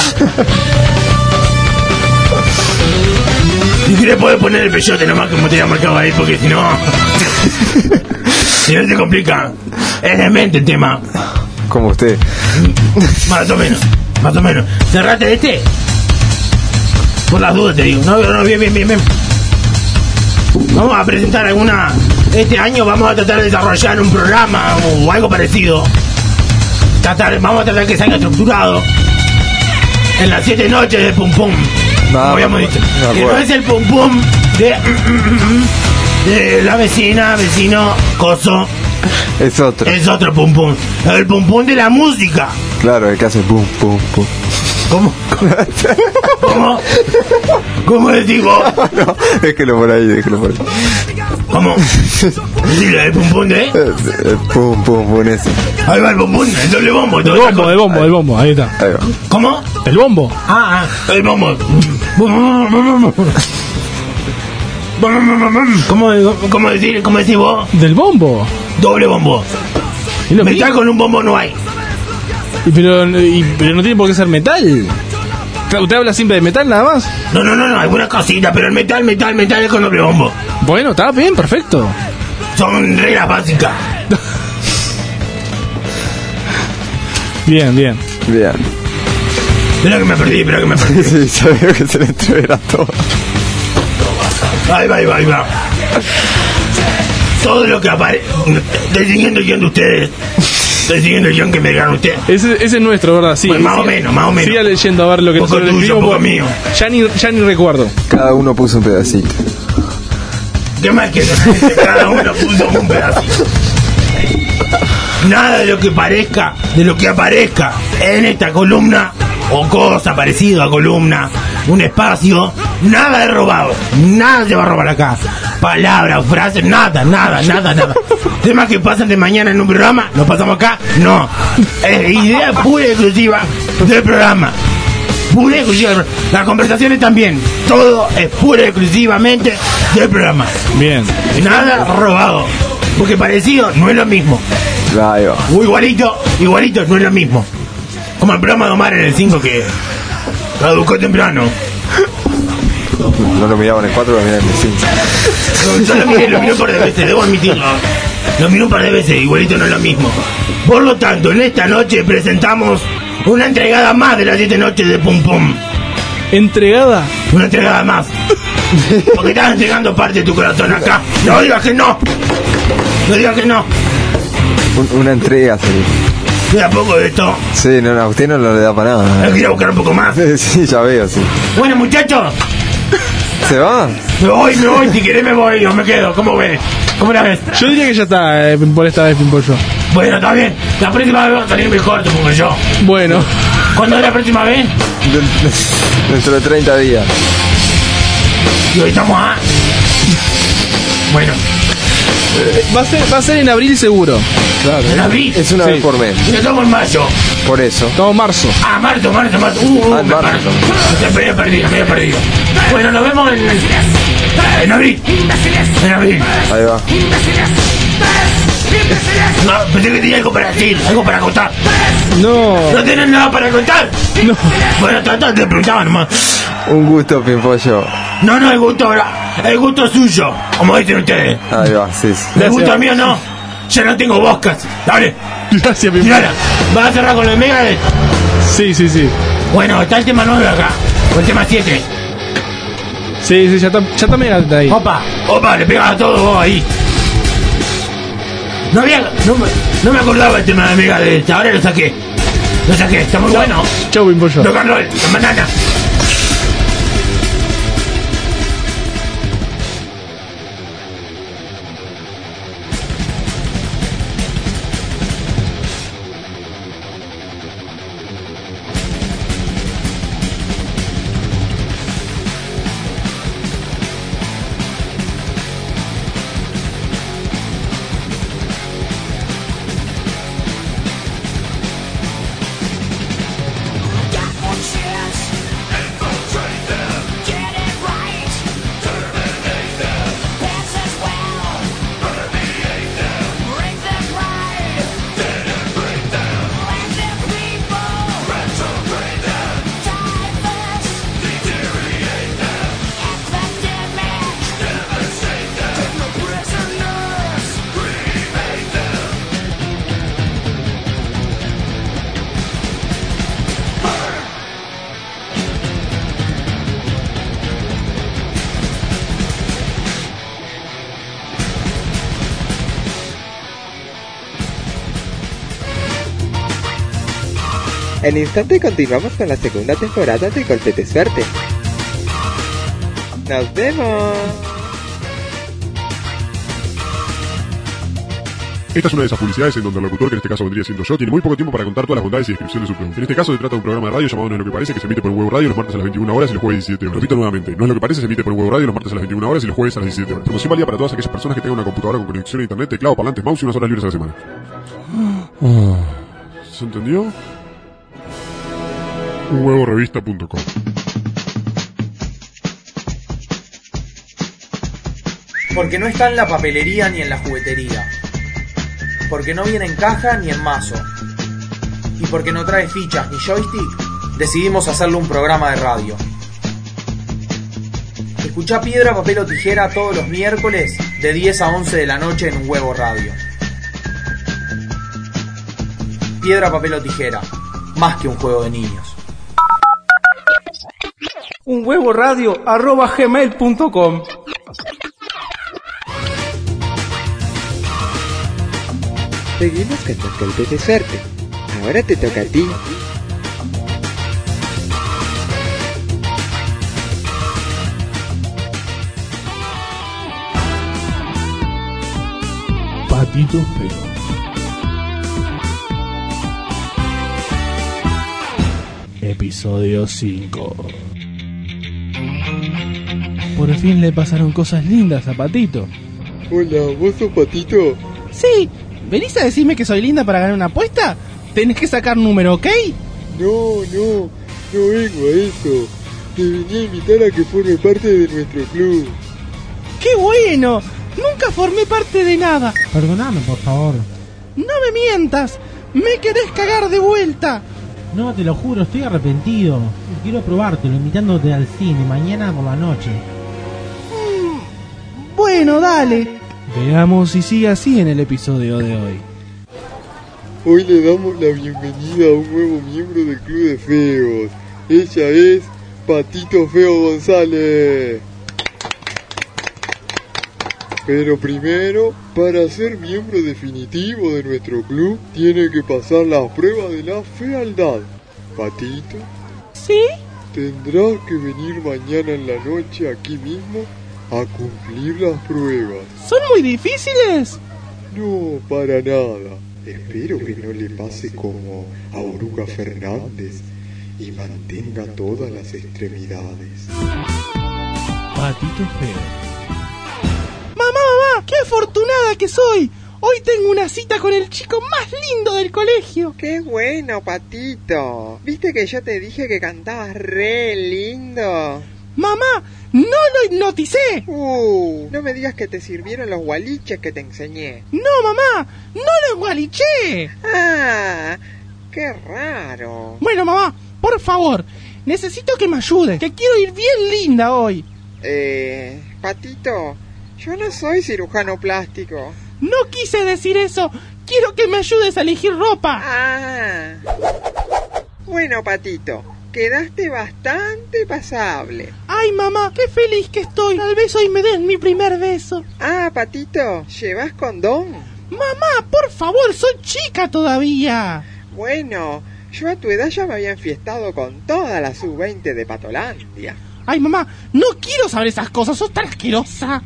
Y que le puedes poner el peyote nomás como te había marcado ahí, porque si no se complica. Es demente el tema. Como usted. Más o menos. Cerrate de este. Por las dudas te digo. No, bien. Vamos a presentar alguna... Este año vamos a tratar de desarrollar un programa o algo parecido. Vamos a tratar que salga estructurado. En las 7 noches de Pum Pum. Como habíamos dicho. Que no es el Pum Pum de la vecino, coso. Es otro. Es otro Pum Pum. El Pum Pum de la música. Claro, el que hace pum. ¿Cómo? ¿Cómo decís vos? No, déjelo por ahí. ¿Cómo? Decilo, el pum pum de... Pum ese. Ahí va el pum pum, el doble bombo. El bombo, ahí está. Ahí va. ¿Cómo? El bombo. El bombo. ¿Cómo decís vos? Del bombo. Doble bombo. Metal con un bombo no hay. Pero no tiene por qué ser metal. ¿Usted habla siempre de metal nada más? No, alguna cosita, pero el metal es con doble bombo. Bueno, está bien, perfecto. Son reglas básicas. Bien. Espera que me perdí. Sí, sabía que se le entreverá todo. Ahí va. Todo lo que aparece... Estoy siguiendo el guión de ustedes. Estoy siguiendo el guión que me digan ustedes. Ese es nuestro, ¿verdad? Sí. Pues más o menos. Siga leyendo a ver lo que nosotros le escribimos. Poco mío. Ya ni recuerdo. Cada uno puso un pedacito. ¿Qué más que cada uno puso un pedacito? Nada de lo que parezca, de lo que aparezca en esta columna o cosa parecida a columna, un espacio, nada es robado, nada se va a robar acá. Palabras, frases, nada. Temas que pasan de mañana en un programa, lo pasamos acá, no. Es idea pura y exclusiva del programa. Pura y exclusiva. Las conversaciones también. Todo es pura y exclusivamente del programa. Bien. Nada robado. Porque parecido no es lo mismo. Claro. Igualito no es lo mismo. Como el programa de Omar en el 5 que caducó temprano. No lo miraba en el 4, lo miraba en el 5. No, yo lo miré un par de veces, debo admitirlo. Lo miré un par de veces, igualito no es lo mismo. Por lo tanto, en esta noche presentamos una entregada más de las 7 noches de Pum Pum. ¿Entregada? Una entregada más. Porque estás entregando parte de tu corazón acá. No digas que no. No digas que no. Una entrega, sería. ¿Queda poco de esto? Sí, no, a usted no le da para nada. Hay que ir a buscar un poco más. Sí, ya veo, sí. Bueno, muchachos. ¿Se va? Me voy, si querés me voy o me quedo. ¿Cómo ves? ¿Cómo la ves? Yo diría que ya está, por esta vez, Pimpollo. Bueno, está bien. La próxima vez va a salir mejor, supongo yo. Bueno. ¿Cuándo es la próxima vez? Dentro de 30 días. Y hoy estamos a... Bueno. Va a ser en abril seguro. Claro. ¿En abril? Es una vez por mes. Y estamos en mayo. Por eso. Estamos en marzo. Ah, marzo. Marzo. Me había perdido. Bueno, nos vemos en abril. Ahí va. No, pensé que tenía algo para decir, algo para contar. No. ¿No tienen nada para contar? No. Bueno, te preguntaba nomás. Un gusto, Pimpollo. No, el gusto es suyo, como dicen ustedes. Ahí va, sí. El gusto mío no. Ya no tengo boscas. Dale. Gracias, Pimpollo. ¿Vas a cerrar con el Megadeth? Sí. Bueno, está el tema 9 acá. O el tema 7. Sí, ya está Megadeth ahí. Opa, le pegas a todo vos ahí. No me acordaba el tema de Megadeth. Ahora lo saqué. Está muy bueno. Chau, Pimpollo. Rock and roll, banana. En instante continuamos con la segunda temporada de Golpe de Suerte. ¡Nos vemos! Esta es una de esas publicidades en donde el locutor, que en este caso vendría siendo yo, tiene muy poco tiempo para contar todas las bondades y descripción de su producto. En este caso se trata de un programa de radio llamado No es lo que parece, que se emite por Huevo Radio los martes a las 21 horas y los jueves a las 17 horas. Repito nuevamente, No es lo que parece, se emite por Huevo Radio los martes a las 21 horas y los jueves a las 17 horas. Promoción válida para todas aquellas personas que tengan una computadora con conexión a internet, teclado, parlantes, mouse y unas horas libres a la semana. ¿Se entendió? Huevorevista.com. Porque no está en la papelería ni en la juguetería. Porque no viene en caja ni en mazo. Y porque no trae fichas ni joystick, decidimos hacerle un programa de radio. Escuchá Piedra, Papel o Tijera todos los miércoles de 10 a 11 de la noche en un Huevo Radio. Piedra, Papel o Tijera, más que un juego de niños. unhuevoradio@gmail.com. Seguimos con los golpes de suerte. Ahora te toca a ti. Patito Feo. episodio 5. Por fin le pasaron cosas lindas a Patito. Hola, ¿vos sos Patito? Sí, ¿venís a decirme que soy linda para ganar una apuesta? Tenés que sacar número, ¿ok? No vengo a eso. Te venía a invitar a que forme parte de nuestro club. ¡Qué bueno! Nunca formé parte de nada. Perdóname, por favor. No me mientas. Me querés cagar de vuelta. No, te lo juro, estoy arrepentido. Quiero probártelo, invitándote al cine mañana por la noche. Bueno, dale. Veamos si sigue así en el episodio de hoy. Hoy le damos la bienvenida a un nuevo miembro del Club de Feos. Ella es Patito Feo González. Pero primero, para ser miembro definitivo de nuestro club, tiene que pasar las pruebas de la fealdad. Patito. ¿Sí? Tendrás que venir mañana en la noche aquí mismo a cumplir las pruebas. ¿Son muy difíciles? No, para nada. Espero que no le pase como a Oruga Fernández y mantenga todas las extremidades. Patito Feo. ¡Mamá! ¡Qué afortunada que soy! Hoy tengo una cita con el chico más lindo del colegio. ¡Qué bueno, Patito! ¿Viste que yo te dije que cantabas re lindo? ¡Mamá! ¡No lo hipnoticé! No me digas que te sirvieron los gualiches que te enseñé. ¡No, mamá! ¡No lo gualiché! ¡Ah! ¡Qué raro! Bueno, mamá, por favor, necesito que me ayudes, que quiero ir bien linda hoy. Patito, yo no soy cirujano plástico. No quise decir eso. Quiero que me ayudes a elegir ropa. Ah. Bueno, Patito, quedaste bastante pasable. Ay, mamá, qué feliz que estoy. Tal vez hoy me den mi primer beso. Ah, Patito, ¿llevas condón? Mamá, por favor, soy chica todavía. Bueno, yo a tu edad ya me había enfiestado con toda la sub-20 de Patolandia. Ay, mamá, no quiero saber esas cosas, sos tan asquerosa.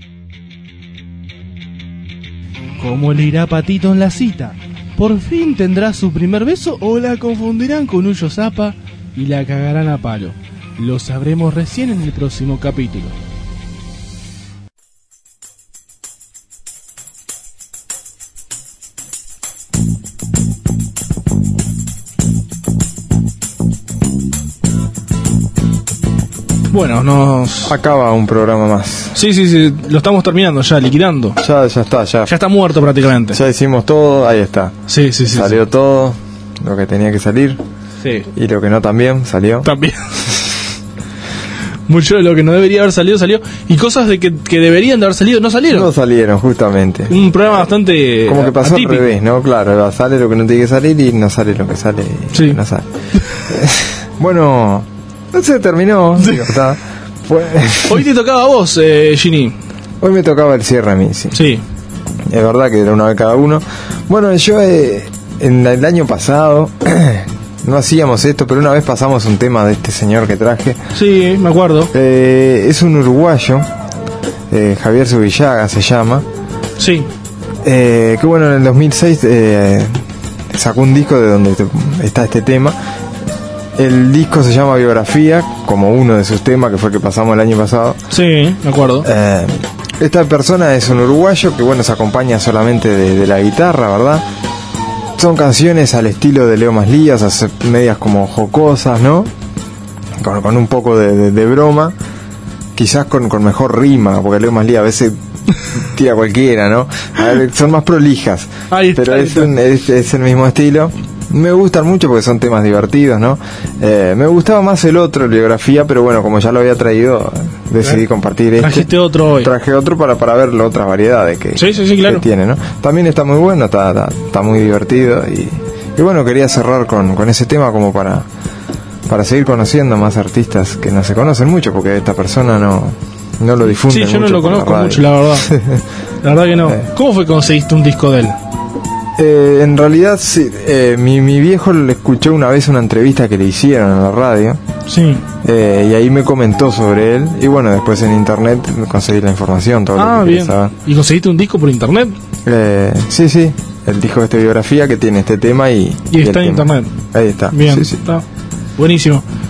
¿Cómo le irá Patito en la cita? ¿Por fin tendrá su primer beso o la confundirán con Uyo Zapa y la cagarán a palo? Lo sabremos recién en el próximo capítulo. Bueno, nos acaba un programa más. Sí, lo estamos terminando ya, liquidando. Ya está. Ya está muerto prácticamente. Ya hicimos todo, ahí está. Sí. Salió todo lo que tenía que salir. Sí. Y lo que no también salió. También. Mucho de lo que no debería haber salido, salió. Y cosas de que deberían de haber salido, no salieron. No salieron, justamente. Un programa bastante como que pasó atípico. Al revés, ¿no? Claro, sale lo que no tiene que salir y no sale lo que sale. Sí. No sale. Bueno, se terminó. Sí. Está. Hoy te tocaba a vos, Ginny. Hoy me tocaba el cierre a mí, sí. Sí. Es verdad que era una vez cada uno. Bueno, yo en el año pasado no hacíamos esto, pero una vez pasamos un tema de este señor que traje. Sí, me acuerdo. Es un uruguayo, Javier Zubillaga se llama. Sí. Que bueno, en el 2006 sacó un disco de donde está este tema. El disco se llama Biografía, como uno de sus temas, que fue el que pasamos el año pasado. Sí, me acuerdo. Esta persona es un uruguayo que bueno, se acompaña solamente de la guitarra, ¿verdad? Son canciones al estilo de Leo Maslías, medias como jocosas, ¿no? Con un poco de broma, quizás con mejor rima, porque Leo Maslías a veces tira cualquiera, ¿no? A ver, son más prolijas, pero es el mismo estilo. Me gustan mucho porque son temas divertidos, ¿no? Me gustaba más el otro, el Biografía, pero bueno, como ya lo había traído, decidí compartir este. Trajiste otro hoy. Traje otro para ver las otras variedades que claro. tiene, ¿no? También está muy bueno, está muy divertido y bueno, quería cerrar con ese tema como para seguir conociendo más artistas que no se conocen mucho, porque esta persona no lo difunde mucho. Sí, yo no lo conozco mucho, la verdad. La verdad que no. ¿Cómo fue que conseguiste un disco de él? En realidad sí, mi viejo le escuchó una vez una entrevista que le hicieron en la radio. Sí. Y ahí me comentó sobre él. Y bueno, después en internet conseguí la información, todo lo que bien. saber. ¿Y conseguiste un disco por internet? Sí. El disco de esta Biografía que tiene este tema y está en internet. Ahí está. Bien, sí. está buenísimo.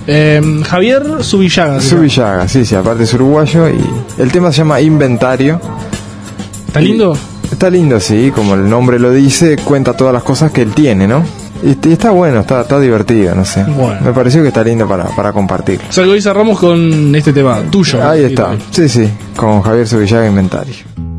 Javier Zubillaga. Zubillaga, sí, aparte es uruguayo. Y el tema se llama Inventario. ¿Está lindo? Está lindo, sí, como el nombre lo dice, cuenta todas las cosas que él tiene, ¿no? Y está bueno, está divertido, no sé. Bueno. Me pareció que está lindo para compartir. Salgo y cerramos con este tema tuyo. Ahí está, sí, con Javier Zubillaga, Inventario.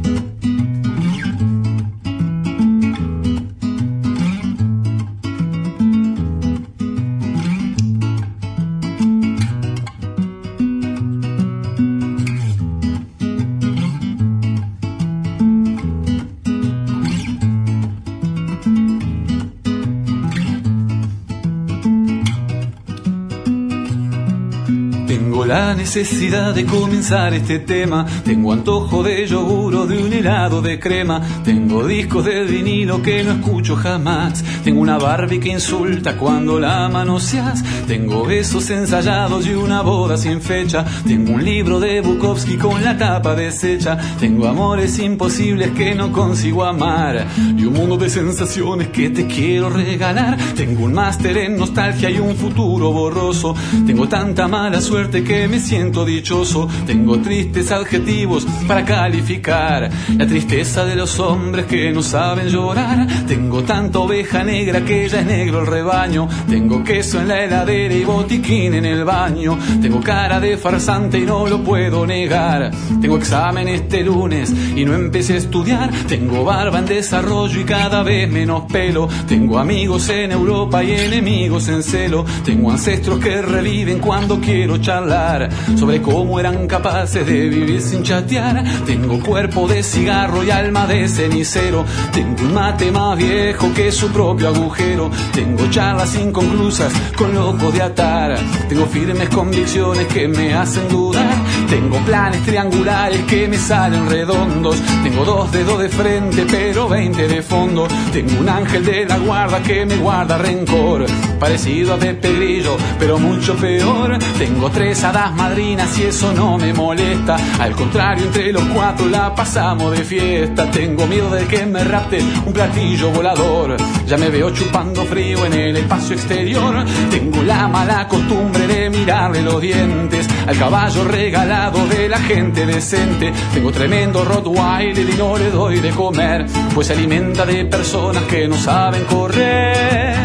Necesidad de comenzar este tema. Tengo antojo de yogur o de un helado de crema. Tengo discos de vinilo que no escucho jamás. Tengo una Barbie que insulta cuando la manoseas. Tengo besos ensayados y una boda sin fecha. Tengo un libro de Bukowski con la tapa deshecha. Tengo amores imposibles que no consigo amar y un mundo de sensaciones que te quiero regalar. Tengo un máster en nostalgia y un futuro borroso. Tengo tanta mala suerte que me siento dichoso. Tengo tristes adjetivos para calificar la tristeza de los hombres que no saben llorar. Tengo tanta oveja negra que ya es negro el rebaño. Tengo queso en la heladera y botiquín en el baño. Tengo cara de farsante y no lo puedo negar. Tengo examen este lunes y no empecé a estudiar. Tengo barba en desarrollo y cada vez menos pelo. Tengo amigos en Europa y enemigos en celo. Tengo ancestros que reviven cuando quiero charlar sobre cómo eran capaces de vivir sin chatear. Tengo cuerpo de cigarro y alma de cenicero. Tengo un mate más viejo que su propio agujero. Tengo charlas inconclusas con locos de atar. Tengo firmes convicciones que me hacen dudar. Tengo planes triangulares que me salen redondos. Tengo 2 dedos de frente pero 20 de fondo. Tengo un ángel de la guarda que me guarda rencor, parecido a Pepe Grillo pero mucho peor. Tengo 3 hadas madrinas y eso no me molesta. Al contrario, entre los 4 la pasamos de fiesta. Tengo miedo de que me rapte un platillo volador. Ya me veo chupando frío en el espacio exterior. Tengo la mala costumbre de mirarle los dientes al caballo regalado de la gente decente. Tengo tremendo Rottweiler y no le doy de comer, pues se alimenta de personas que no saben correr.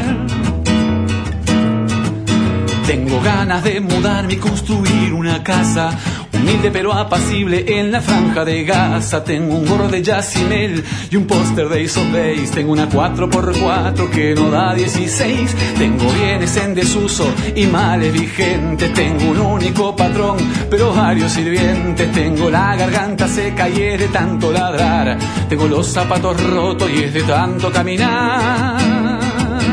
Tengo ganas de mudarme y construir una casa humilde pero apacible en la franja de Gaza. Tengo un gorro de Yacimel y un póster de Ace of Base. Tengo una 4x4 que no da 16. Tengo bienes en desuso y males vigentes. Tengo un único patrón pero varios sirvientes. Tengo la garganta seca y es de tanto ladrar. Tengo los zapatos rotos y es de tanto caminar.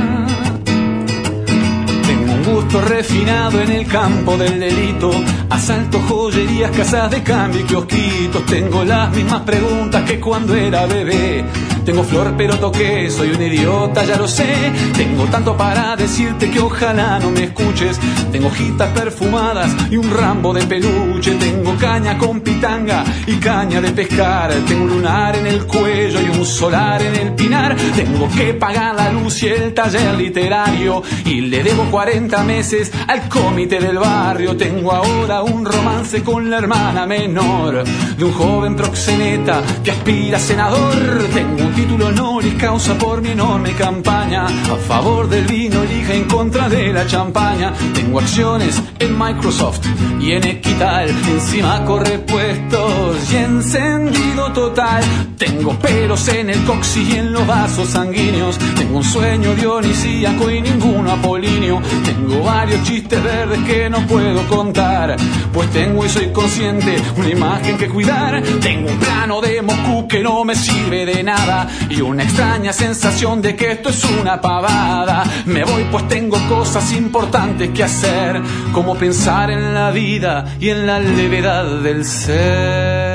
Gusto refinado en el campo del delito. Asalto, joyerías, casas de cambio y kiosquitos. Tengo las mismas preguntas que cuando era bebé. Tengo flor pero toqué, soy un idiota, ya lo sé. Tengo tanto para decirte que ojalá no me escuches. Tengo hojitas perfumadas y un Rambo de peluche. Tengo caña con pitanga y caña de pescar. Tengo un lunar en el cuello y un solar en el pinar. Tengo que pagar la luz y el taller literario y le debo 40 meses al comité del barrio. Tengo ahora un romance con la hermana menor de un joven proxeneta que aspira a senador. Tengo un título honoris causa por mi enorme campaña a favor del vino lija en contra de la champaña. Tengo acciones en Microsoft y en Equital, encima con repuestos y encendido total. Tengo pelos en el coxis y en los vasos sanguíneos. Tengo un sueño dionisíaco y ninguno apolíneo. Tengo varios chistes verdes que no puedo contar, pues tengo y soy consciente una imagen que cuidar. Tengo un plano de Moscú que no me sirve de nada y una extraña sensación de que esto es una pavada. Me voy pues tengo cosas importantes que hacer, como pensar en la vida y en la levedad del ser.